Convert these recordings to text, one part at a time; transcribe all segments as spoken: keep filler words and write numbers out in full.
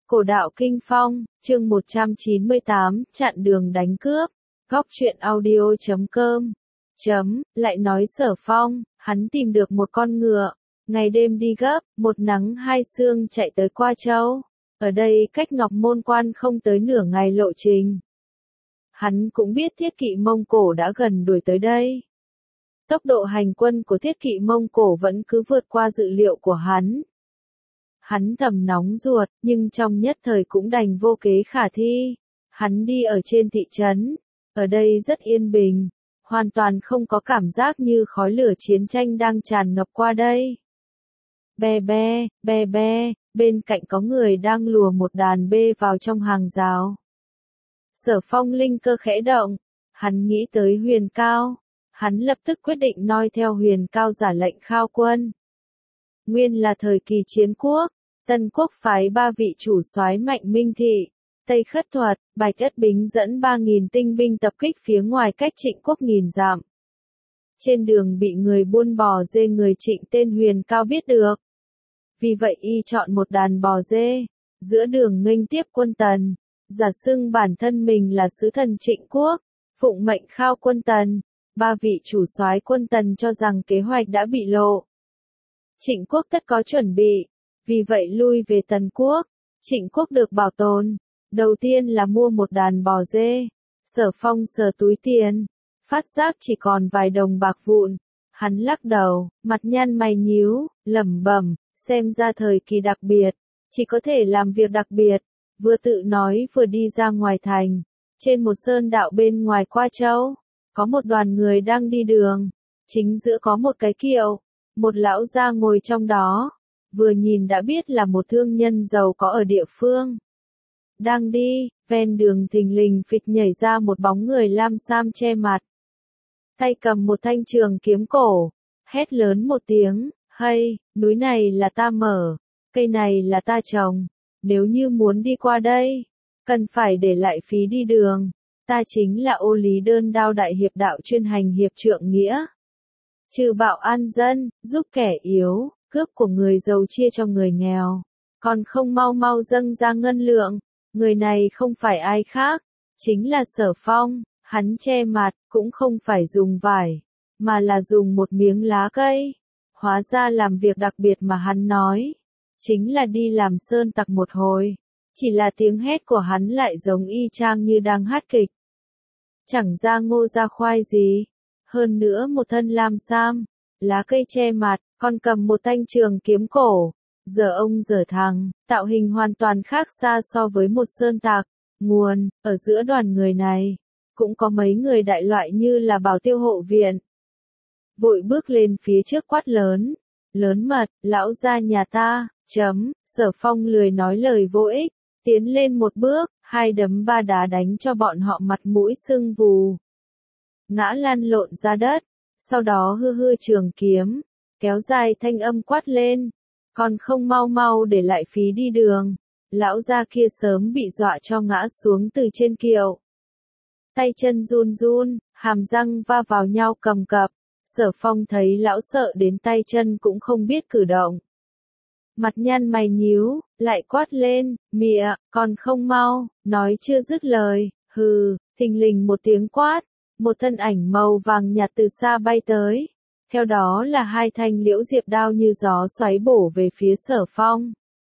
Cổ đạo Kinh Phong, chương một trăm chín mươi tám, chặn đường đánh cướp. Góc truyện audio chấm com. Chấm, lại nói Sở Phong, hắn tìm được một con ngựa, ngày đêm đi gấp, một nắng hai sương chạy tới Qua Châu. Ở đây cách Ngọc Môn Quan không tới nửa ngày lộ trình. Hắn cũng biết thiết kỵ Mông Cổ đã gần đuổi tới đây. Tốc độ hành quân của thiết kỵ Mông Cổ vẫn cứ vượt qua dự liệu của hắn. Hắn thầm nóng ruột, nhưng trong nhất thời cũng đành vô kế khả thi. Hắn đi ở trên thị trấn, ở đây rất yên bình, hoàn toàn không có cảm giác như khói lửa chiến tranh đang tràn ngập qua đây. Be be, be be, bên cạnh có người đang lùa một đàn bê vào trong hàng rào. Sở Phong linh cơ khẽ động, hắn nghĩ tới Huyền Cao, hắn lập tức quyết định noi theo Huyền Cao giả lệnh khao quân. Nguyên là thời kỳ chiến quốc, Tân Quốc phái ba vị chủ soái Mạnh Minh Thị, Tây Khất Thuật, Bạch Ất Bính dẫn ba nghìn tinh binh tập kích phía ngoài cách Trịnh Quốc nghìn dặm. Trên đường bị người buôn bò dê người Trịnh tên Huyền Cao biết được. Vì vậy y chọn một đàn bò dê, giữa đường nghênh tiếp quân Tần, giả xưng bản thân mình là sứ thần Trịnh Quốc, phụng mệnh khao quân Tần. Ba vị chủ soái quân Tần cho rằng kế hoạch đã bị lộ. Trịnh Quốc tất có chuẩn bị, vì vậy lui về Tần Quốc. Trịnh Quốc được bảo tồn. Đầu tiên là mua một đàn bò dê. Sở Phong sờ túi tiền, phát giác chỉ còn vài đồng bạc vụn. Hắn lắc đầu, mặt nhăn mày nhíu, lẩm bẩm, xem ra thời kỳ đặc biệt, chỉ có thể làm việc đặc biệt. Vừa tự nói vừa đi ra ngoài thành, trên một sơn đạo bên ngoài Qua Châu, có một đoàn người đang đi đường, chính giữa có một cái kiệu, một lão gia ngồi trong đó, vừa nhìn đã biết là một thương nhân giàu có ở địa phương. Đang đi, ven đường thình lình phịch nhảy ra một bóng người lam sam che mặt, tay cầm một thanh trường kiếm cổ, hét lớn một tiếng, hay, núi này là ta mở, cây này là ta trồng, nếu như muốn đi qua đây, cần phải để lại phí đi đường. Ta chính là Ô Lý Đơn Đao đại hiệp đạo chuyên hành hiệp trượng nghĩa. Trừ bạo an dân, giúp kẻ yếu, cướp của người giàu chia cho người nghèo. Còn không mau mau dâng ra ngân lượng. Người này không phải ai khác, chính là Sở Phong. Hắn che mặt, cũng không phải dùng vải, mà là dùng một miếng lá cây. Hóa ra làm việc đặc biệt mà hắn nói, chính là đi làm sơn tặc một hồi. Chỉ là tiếng hét của hắn lại giống y chang như đang hát kịch. Chẳng ra ngô ra khoai gì. Hơn nữa một thân lam sam, lá cây che mặt, còn cầm một thanh trường kiếm cổ. Giờ ông giờ thằng, tạo hình hoàn toàn khác xa so với một sơn tặc. Nguồn, ở giữa đoàn người này, cũng có mấy người đại loại như là Bảo Tiêu hộ viện. Vội bước lên phía trước quát lớn. Lớn mật, lão gia nhà ta, chấm, Sở Phong lười nói lời vô ích. Tiến lên một bước, hai đấm ba đá đánh cho bọn họ mặt mũi sưng vù. Ngã lăn lộn ra đất, sau đó hư hư trường kiếm, kéo dài thanh âm quát lên. Còn không mau mau để lại phí đi đường. Lão gia kia sớm bị dọa cho ngã xuống từ trên kiệu. Tay chân run run, hàm răng va vào nhau cầm cập. Sở Phong thấy lão sợ đến tay chân cũng không biết cử động. Mặt nhăn mày nhíu, lại quát lên, mịa, còn không mau, nói chưa dứt lời, hừ, thình lình một tiếng quát, một thân ảnh màu vàng nhạt từ xa bay tới, theo đó là hai thanh liễu diệp đao như gió xoáy bổ về phía Sở Phong.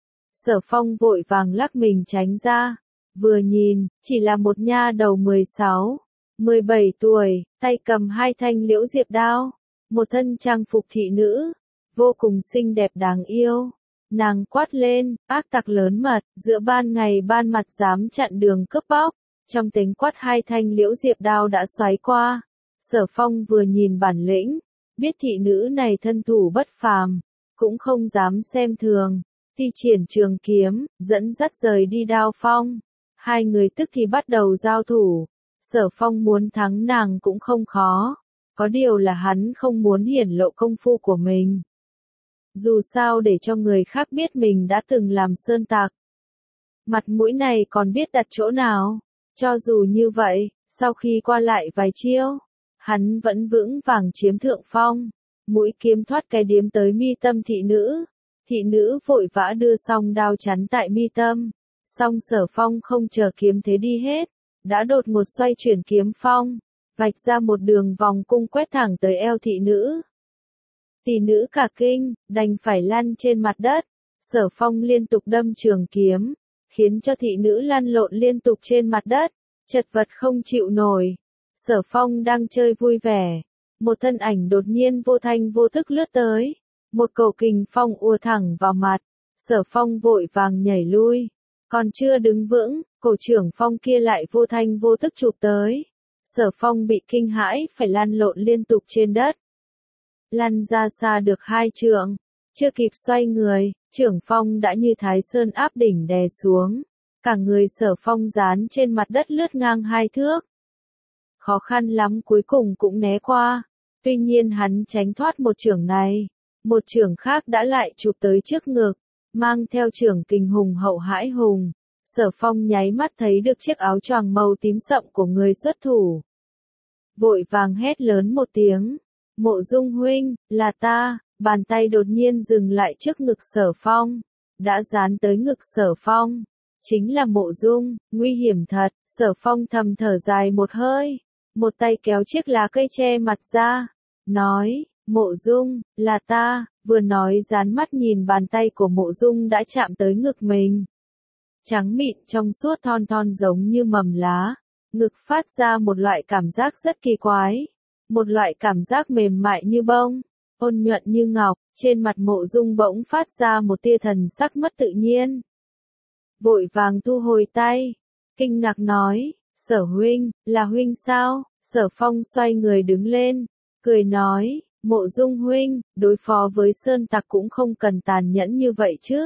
Sở Phong vội vàng lắc mình tránh ra, vừa nhìn, chỉ là một nha đầu mười sáu, mười bảy tuổi, tay cầm hai thanh liễu diệp đao, một thân trang phục thị nữ, vô cùng xinh đẹp đáng yêu. Nàng quát lên, ác tặc lớn mật, giữa ban ngày ban mặt dám chặn đường cướp bóc. Trong tiếng quát hai thanh liễu diệp đao đã xoáy qua. Sở Phong vừa nhìn bản lĩnh, biết thị nữ này thân thủ bất phàm, cũng không dám xem thường. Thi triển trường kiếm, dẫn dắt rời đi đao phong. Hai người tức thì bắt đầu giao thủ. Sở Phong muốn thắng nàng cũng không khó. Có điều là hắn không muốn hiển lộ công phu của mình. Dù sao để cho người khác biết mình đã từng làm sơn tặc. Mặt mũi này còn biết đặt chỗ nào. Cho dù như vậy, sau khi qua lại vài chiêu, hắn vẫn vững vàng chiếm thượng phong. Mũi kiếm thoát cái điếm tới mi tâm thị nữ. Thị nữ vội vã đưa xong đao chắn tại mi tâm. Song Sở Phong không chờ kiếm thế đi hết, đã đột ngột xoay chuyển kiếm phong, vạch ra một đường vòng cung quét thẳng tới eo thị nữ. Tỷ nữ cả kinh, đành phải lăn trên mặt đất. Sở Phong liên tục đâm trường kiếm, khiến cho thị nữ lăn lộn liên tục trên mặt đất, chật vật không chịu nổi. Sở Phong đang chơi vui vẻ, một thân ảnh đột nhiên vô thanh vô thức lướt tới, một cầu kình phong ùa thẳng vào mặt. Sở Phong vội vàng nhảy lui, còn chưa đứng vững, cổ trưởng phong kia lại vô thanh vô thức chụp tới. Sở Phong bị kinh hãi phải lăn lộn liên tục trên đất. Lăn ra xa được hai trượng, chưa kịp xoay người, trưởng phong đã như Thái Sơn áp đỉnh đè xuống. Cả người Sở Phong dán trên mặt đất lướt ngang hai thước. Khó khăn lắm cuối cùng cũng né qua. Tuy nhiên hắn tránh thoát một chưởng này, một chưởng khác đã lại chụp tới trước ngực, mang theo chưởng kình hùng hậu hãi hùng. Sở Phong nháy mắt thấy được chiếc áo choàng màu tím sậm của người xuất thủ. Vội vàng hét lớn một tiếng, Mộ Dung huynh, là ta. Bàn tay đột nhiên dừng lại trước ngực Sở Phong, đã dán tới ngực Sở Phong. Chính là Mộ Dung, nguy hiểm thật. Sở Phong thầm thở dài một hơi, một tay kéo chiếc lá cây che mặt ra, nói, Mộ Dung, là ta. Vừa nói dán mắt nhìn bàn tay của Mộ Dung đã chạm tới ngực mình. Trắng mịn trong suốt thon thon giống như mầm lá, ngực phát ra một loại cảm giác rất kỳ quái, một loại cảm giác mềm mại như bông, ôn nhuận như ngọc. Trên mặt Mộ Dung bỗng phát ra một tia thần sắc mất tự nhiên. Vội vàng thu hồi tay, kinh ngạc nói, Sở huynh, là huynh sao? Sở Phong xoay người đứng lên, cười nói, Mộ Dung huynh, đối phó với sơn tặc cũng không cần tàn nhẫn như vậy chứ.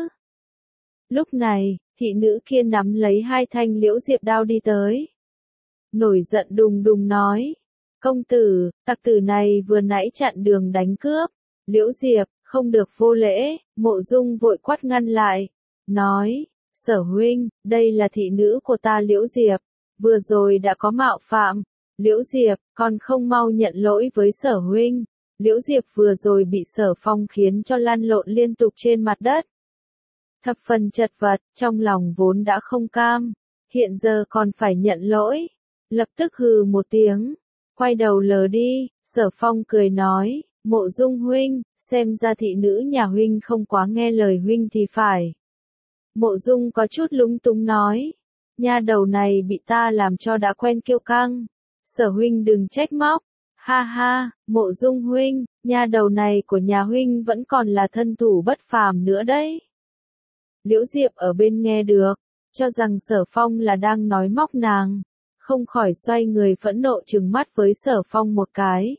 Lúc này, thị nữ kia nắm lấy hai thanh liễu diệp đao đi tới. Nổi giận đùng đùng nói, công tử, tặc tử này vừa nãy chặn đường đánh cướp. Liễu Diệp, không được vô lễ. Mộ Dung vội quát ngăn lại, nói, Sở huynh, đây là thị nữ của ta Liễu Diệp, vừa rồi đã có mạo phạm. Liễu Diệp, còn không mau nhận lỗi với Sở huynh. Liễu Diệp vừa rồi bị Sở Phong khiến cho lăn lộn liên tục trên mặt đất. Thập phần chật vật, trong lòng vốn đã không cam, hiện giờ còn phải nhận lỗi. Lập tức hừ một tiếng, quay đầu lờ đi. Sở Phong cười nói, Mộ Dung huynh, xem ra thị nữ nhà huynh không quá nghe lời huynh thì phải. Mộ Dung có chút lúng túng nói, nha đầu này bị ta làm cho đã quen kiêu căng. Sở huynh đừng trách móc. Ha ha, Mộ Dung huynh, nha đầu này của nhà huynh vẫn còn là thân thủ bất phàm nữa đấy. Liễu Diệp ở bên nghe được, cho rằng Sở Phong là đang nói móc nàng, không khỏi xoay người phẫn nộ trừng mắt với Sở Phong một cái.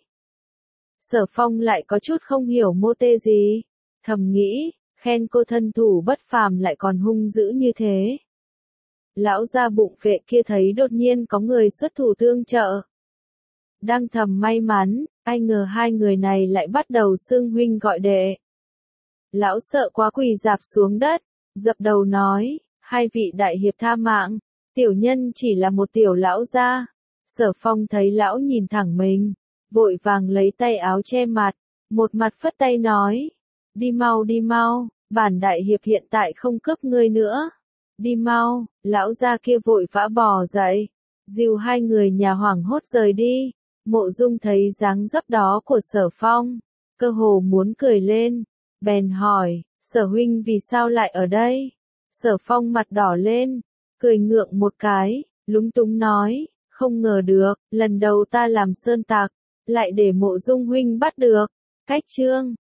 Sở Phong lại có chút không hiểu mô tê gì, thầm nghĩ, khen cô thân thủ bất phàm lại còn hung dữ như thế. Lão gia bụng vệ kia thấy đột nhiên có người xuất thủ tương trợ. Đang thầm may mắn, ai ngờ hai người này lại bắt đầu xưng huynh gọi đệ. Lão sợ quá quỳ dạp xuống đất, dập đầu nói, hai vị đại hiệp tha mạng, tiểu nhân chỉ là một tiểu lão gia. Sở Phong thấy lão nhìn thẳng mình, vội vàng lấy tay áo che mặt, một mặt phất tay nói, đi mau đi mau, bản đại hiệp hiện tại không cướp ngươi nữa. Đi mau. Lão gia kia vội vã bò dậy, dìu hai người nhà hoảng hốt rời đi. Mộ Dung thấy dáng dấp đó của Sở Phong, cơ hồ muốn cười lên, bèn hỏi, Sở huynh vì sao lại ở đây? Sở Phong mặt đỏ lên, cười ngượng một cái, lúng túng nói, không ngờ được, lần đầu ta làm sơn tặc, lại để Mộ Dung huynh bắt được. Cách chương